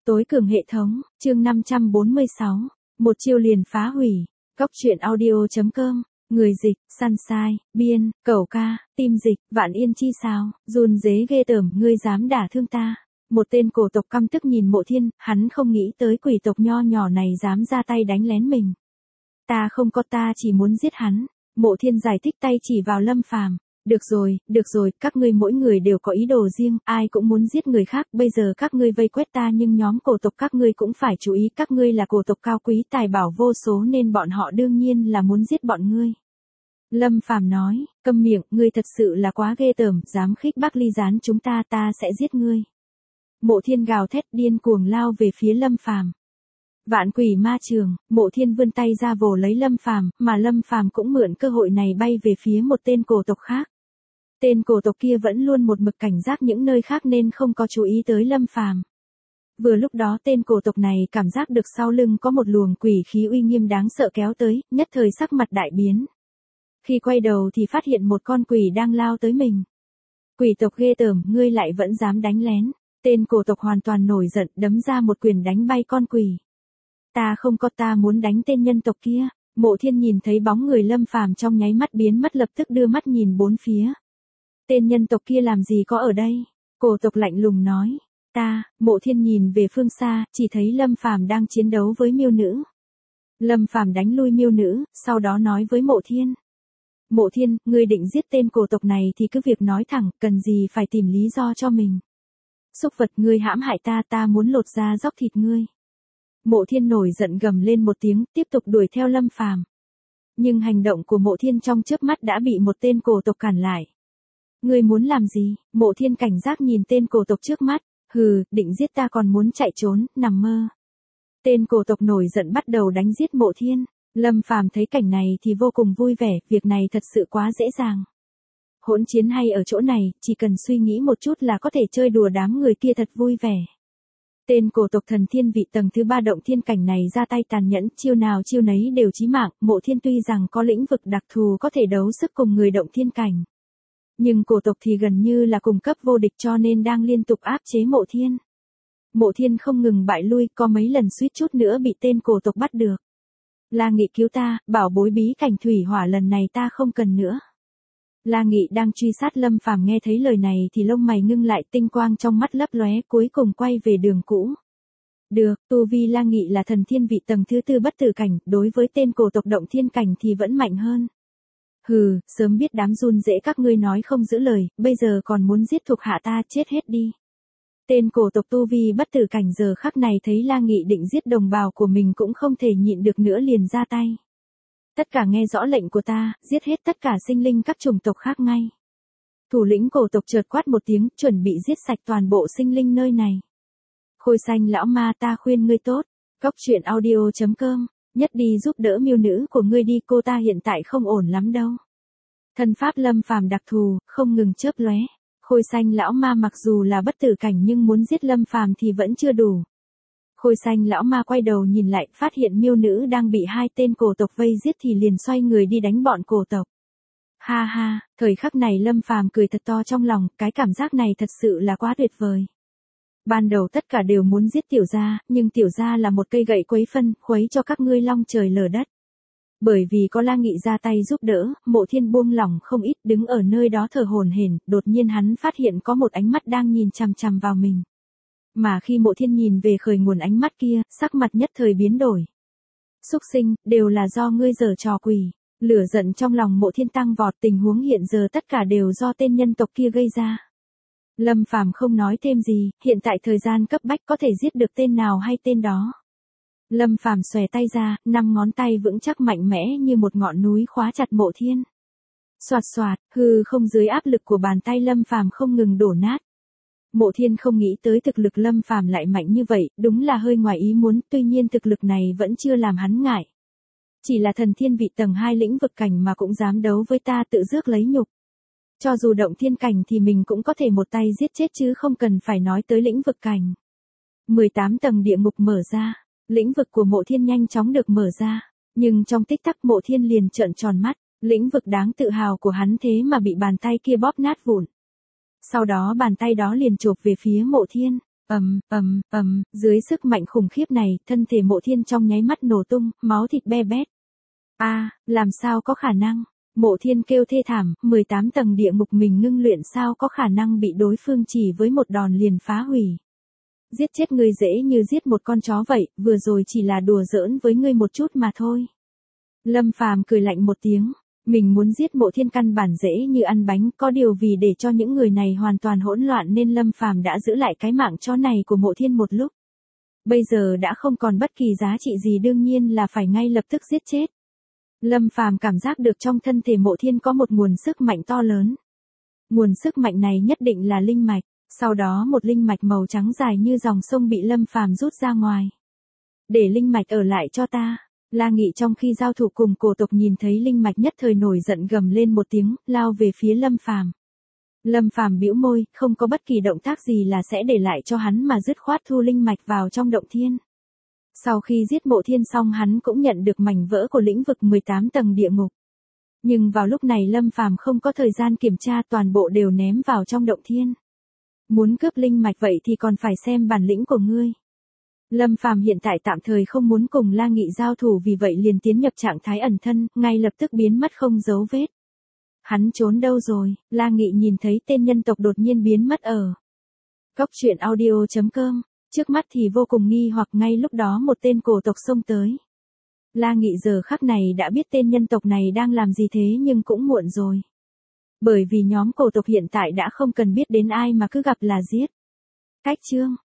Tối cường hệ thống, chương 546. Một chiêu liền phá hủy. Góc truyện audio.com. Người dịch, Sunshine, biên, cẩu ca, tim dịch, Vạn Yên chi sao, run rế ghê tởm, ngươi dám đả thương ta. Một tên cổ tộc căm tức nhìn Mộ Thiên, hắn không nghĩ tới quỷ tộc nho nhỏ này dám ra tay đánh lén mình. Ta không có, ta chỉ muốn giết hắn. Mộ Thiên giải thích tay chỉ vào Lâm Phàm. Được rồi, các ngươi mỗi người đều có ý đồ riêng, ai cũng muốn giết người khác, bây giờ các ngươi vây quét ta nhưng nhóm cổ tộc các ngươi cũng phải chú ý, các ngươi là cổ tộc cao quý tài bảo vô số nên bọn họ đương nhiên là muốn giết bọn ngươi. Lâm Phàm nói, câm miệng, ngươi thật sự là quá ghê tởm, dám khích bác ly gián chúng ta, ta sẽ giết ngươi. Mộ Thiên gào thét điên cuồng lao về phía Lâm Phàm. Vạn quỷ ma trường, Mộ Thiên vươn tay ra vồ lấy Lâm Phàm, mà Lâm Phàm cũng mượn cơ hội này bay về phía một tên cổ tộc khác. Tên cổ tộc kia vẫn luôn một mực cảnh giác những nơi khác nên không có chú ý tới Lâm Phàm. Vừa lúc đó tên cổ tộc này cảm giác được sau lưng có một luồng quỷ khí uy nghiêm đáng sợ kéo tới, nhất thời sắc mặt đại biến. Khi quay đầu thì phát hiện một con quỷ đang lao tới mình. Quỷ tộc ghê tởm, ngươi lại vẫn dám đánh lén. Tên cổ tộc hoàn toàn nổi giận, đấm ra một quyền đánh bay con quỷ. Ta không có, ta muốn đánh tên nhân tộc kia. Mộ Thiên nhìn thấy bóng người Lâm Phàm trong nháy mắt biến mất, lập tức đưa mắt nhìn bốn phía. Tên nhân tộc kia làm gì có ở đây? Cổ tộc lạnh lùng nói. Mộ Thiên nhìn về phương xa, chỉ thấy Lâm Phàm đang chiến đấu với miêu nữ. Lâm Phàm đánh lui miêu nữ, sau đó nói với Mộ Thiên. Mộ Thiên, ngươi định giết tên cổ tộc này thì cứ việc nói thẳng, cần gì phải tìm lý do cho mình. Xúc vật, ngươi hãm hại ta, ta muốn lột da róc thịt ngươi. Mộ Thiên nổi giận gầm lên một tiếng, tiếp tục đuổi theo Lâm Phàm. Nhưng hành động của Mộ Thiên trong chớp mắt đã bị một tên cổ tộc cản lại. Ngươi muốn làm gì? Mộ Thiên cảnh giác nhìn tên cổ tộc trước mắt. Hừ, định giết ta còn muốn chạy trốn, nằm mơ. Tên cổ tộc nổi giận bắt đầu đánh giết Mộ Thiên. Lâm Phàm thấy cảnh này thì vô cùng vui vẻ, việc này thật sự quá dễ dàng. Hỗn chiến hay ở chỗ này, chỉ cần suy nghĩ một chút là có thể chơi đùa đám người kia thật vui vẻ. Tên cổ tộc thần thiên vị tầng thứ 3 động thiên cảnh này ra tay tàn nhẫn, chiêu nào chiêu nấy đều chí mạng. Mộ Thiên tuy rằng có lĩnh vực đặc thù có thể đấu sức cùng người động thiên cảnh. Nhưng cổ tộc thì gần như là cùng cấp vô địch cho nên đang liên tục áp chế Mộ Thiên. Mộ Thiên không ngừng bại lui, có mấy lần suýt chút nữa bị tên cổ tộc bắt được. La Nghị cứu ta, bảo bối bí cảnh thủy hỏa lần này ta không cần nữa. La Nghị đang truy sát Lâm Phàm nghe thấy lời này thì lông mày ngưng lại, tinh quang trong mắt lấp lóe, cuối cùng quay về đường cũ. Được, tu vi La Nghị là thần thiên vị tầng thứ 4 bất tử cảnh, đối với tên cổ tộc động thiên cảnh thì vẫn mạnh hơn. Hừ, sớm biết đám run rễ các ngươi nói không giữ lời, bây giờ còn muốn giết thuộc hạ ta, chết hết đi. Tên cổ tộc tu vi bất tử cảnh giờ khắc này thấy La Nghị định giết đồng bào của mình cũng không thể nhịn được nữa liền ra tay. Tất cả nghe rõ lệnh của ta, giết hết tất cả sinh linh các chủng tộc khác ngay. Thủ lĩnh cổ tộc chợt quát một tiếng, chuẩn bị giết sạch toàn bộ sinh linh nơi này. Khôi xanh lão ma, ta khuyên ngươi tốt. Góc truyện audio.com. Nhất đi giúp đỡ miêu nữ của ngươi đi, cô ta hiện tại không ổn lắm đâu. Thân pháp Lâm Phàm đặc thù, không ngừng chớp lóe. Khôi xanh lão ma mặc dù là bất tử cảnh nhưng muốn giết Lâm Phàm thì vẫn chưa đủ. Khôi xanh lão ma quay đầu nhìn lại, phát hiện miêu nữ đang bị hai tên cổ tộc vây giết thì liền xoay người đi đánh bọn cổ tộc. Ha ha, thời khắc này Lâm Phàm cười thật to trong lòng, cái cảm giác này thật sự là quá tuyệt vời. Ban đầu tất cả đều muốn giết tiểu gia, nhưng tiểu gia là một cây gậy quấy phân, khuấy cho các ngươi long trời lở đất. Bởi vì có La Nghị ra tay giúp đỡ, Mộ Thiên buông lỏng không ít, đứng ở nơi đó thở hổn hển, đột nhiên hắn phát hiện có một ánh mắt đang nhìn chằm chằm vào mình. Mà khi Mộ Thiên nhìn về khởi nguồn ánh mắt kia, sắc mặt nhất thời biến đổi. Súc sinh, đều là do ngươi giở trò quỷ. Lửa giận trong lòng Mộ Thiên tăng vọt, tình huống hiện giờ tất cả đều do tên nhân tộc kia gây ra. Lâm Phàm không nói thêm gì, hiện tại thời gian cấp bách có thể giết được tên nào hay tên đó. Lâm Phàm xòe tay ra, 5 ngón tay vững chắc mạnh mẽ như một ngọn núi khóa chặt Mộ Thiên. Soạt soạt, hư không dưới áp lực của bàn tay Lâm Phàm không ngừng đổ nát. Mộ Thiên không nghĩ tới thực lực Lâm Phàm lại mạnh như vậy, đúng là hơi ngoài ý muốn, tuy nhiên thực lực này vẫn chưa làm hắn ngại. Chỉ là thần thiên vị tầng 2 lĩnh vực cảnh mà cũng dám đấu với ta, tự rước lấy nhục. Cho dù động thiên cảnh thì mình cũng có thể một tay giết chết chứ không cần phải nói tới lĩnh vực cảnh. 18 tầng địa ngục mở ra, lĩnh vực của Mộ Thiên nhanh chóng được mở ra, nhưng trong tích tắc Mộ Thiên liền trợn tròn mắt, lĩnh vực đáng tự hào của hắn thế mà bị bàn tay kia bóp nát vụn. Sau đó bàn tay đó liền chộp về phía Mộ Thiên. Dưới sức mạnh khủng khiếp này, thân thể Mộ Thiên trong nháy mắt nổ tung, máu thịt be bét. Làm sao có khả năng? Mộ Thiên kêu thê thảm, 18 tầng địa ngục mình ngưng luyện sao có khả năng bị đối phương chỉ với một đòn liền phá hủy. Giết chết ngươi dễ như giết một con chó vậy, vừa rồi chỉ là đùa giỡn với ngươi một chút mà thôi. Lâm Phàm cười lạnh một tiếng, mình muốn giết Mộ Thiên căn bản dễ như ăn bánh, có điều vì để cho những người này hoàn toàn hỗn loạn nên Lâm Phàm đã giữ lại cái mạng chó này của Mộ Thiên một lúc. Bây giờ đã không còn bất kỳ giá trị gì, đương nhiên là phải ngay lập tức giết chết. Lâm Phàm cảm giác được trong thân thể Mộ Thiên có một nguồn sức mạnh to lớn. Nguồn sức mạnh này nhất định là linh mạch, sau đó một linh mạch màu trắng dài như dòng sông bị Lâm Phàm rút ra ngoài. Để linh mạch ở lại cho ta. La Nghị trong khi giao thủ cùng cổ tộc nhìn thấy linh mạch nhất thời nổi giận gầm lên một tiếng, lao về phía Lâm Phàm. Lâm Phàm bĩu môi, không có bất kỳ động tác gì là sẽ để lại cho hắn mà dứt khoát thu linh mạch vào trong động thiên. Sau khi giết Mộ Thiên xong hắn cũng nhận được mảnh vỡ của lĩnh vực 18 tầng địa ngục. Nhưng vào lúc này Lâm Phàm không có thời gian kiểm tra, toàn bộ đều ném vào trong động thiên. Muốn cướp linh mạch vậy thì còn phải xem bản lĩnh của ngươi. Lâm Phàm hiện tại tạm thời không muốn cùng La Nghị giao thủ, vì vậy liền tiến nhập trạng thái ẩn thân, ngay lập tức biến mất không dấu vết. Hắn trốn đâu rồi? La Nghị nhìn thấy tên nhân tộc đột nhiên biến mất ở góc truyện audio.com, trước mắt thì vô cùng nghi hoặc, ngay lúc đó một tên cổ tộc xông tới. La Nghị giờ khắc này đã biết tên nhân tộc này đang làm gì, thế nhưng cũng muộn rồi. Bởi vì nhóm cổ tộc hiện tại đã không cần biết đến ai mà cứ gặp là giết. Cách chương